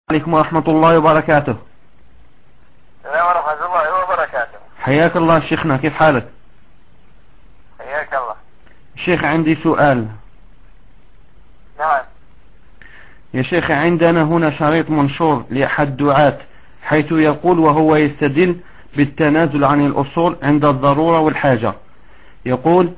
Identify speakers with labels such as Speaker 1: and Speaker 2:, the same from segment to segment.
Speaker 1: عليكم ورحمة الله وبركاته.
Speaker 2: السلام ورحمة الله وبركاته.
Speaker 1: حياك الله شيخنا، كيف حالك؟
Speaker 2: حياك الله.
Speaker 1: شيخ عندي سؤال.
Speaker 2: نعم.
Speaker 1: يا شيخ، عندنا هنا شريط منشور لأحد الدعاة حيث يقول وهو يستدل بالتنازل عن الأصول عند الضرورة والحاجة. يقول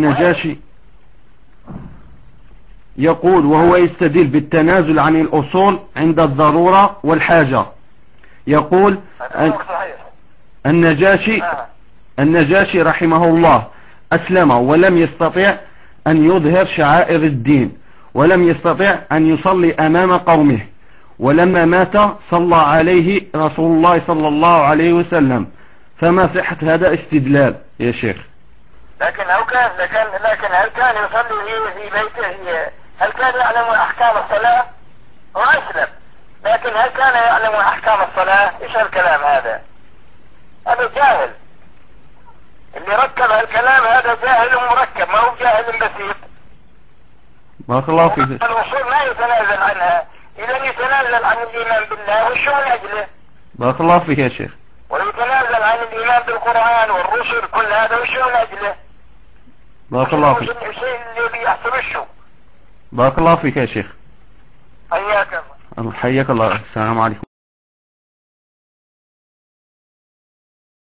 Speaker 1: وهو يستدل بالتنازل عن الأصول عند الضرورة والحاجة. يقول النجاشي رحمه الله أسلم ولم يستطيع أن يظهر شعائر الدين، ولم يستطيع أن يصلي أمام قومه، ولما مات صلى عليه رسول الله صلى الله عليه وسلم. فما صحة هذا استدلال يا شيخ؟
Speaker 2: لكن هل كان يصلي في بيته؟ هل كان يعلم أحكام الصلاة؟ هو أسلم، لكن هل كان يعلم أحكام الصلاة؟ إيش الكلام هذا؟ هذا جاهل. اللي ركب هالكلام هذا جاهل مركب، ما هو جاهل بسيط.
Speaker 1: بارك الله فيك.
Speaker 2: الأصول ما يتنازل عنها، إذا يتنازل عن الإيمان بالله وشو من أجله؟
Speaker 1: بارك الله فيك يا شيخ.
Speaker 2: ويتنازل عن الإيمان بالقرآن والرسل كل هذا وشو من أجله؟
Speaker 1: بارك الله فيك.
Speaker 2: الشيء اللي بيحصل وشو؟
Speaker 1: بارك الله فيك يا شيخ.
Speaker 2: حياك الله.
Speaker 1: حياك الله. السلام عليكم.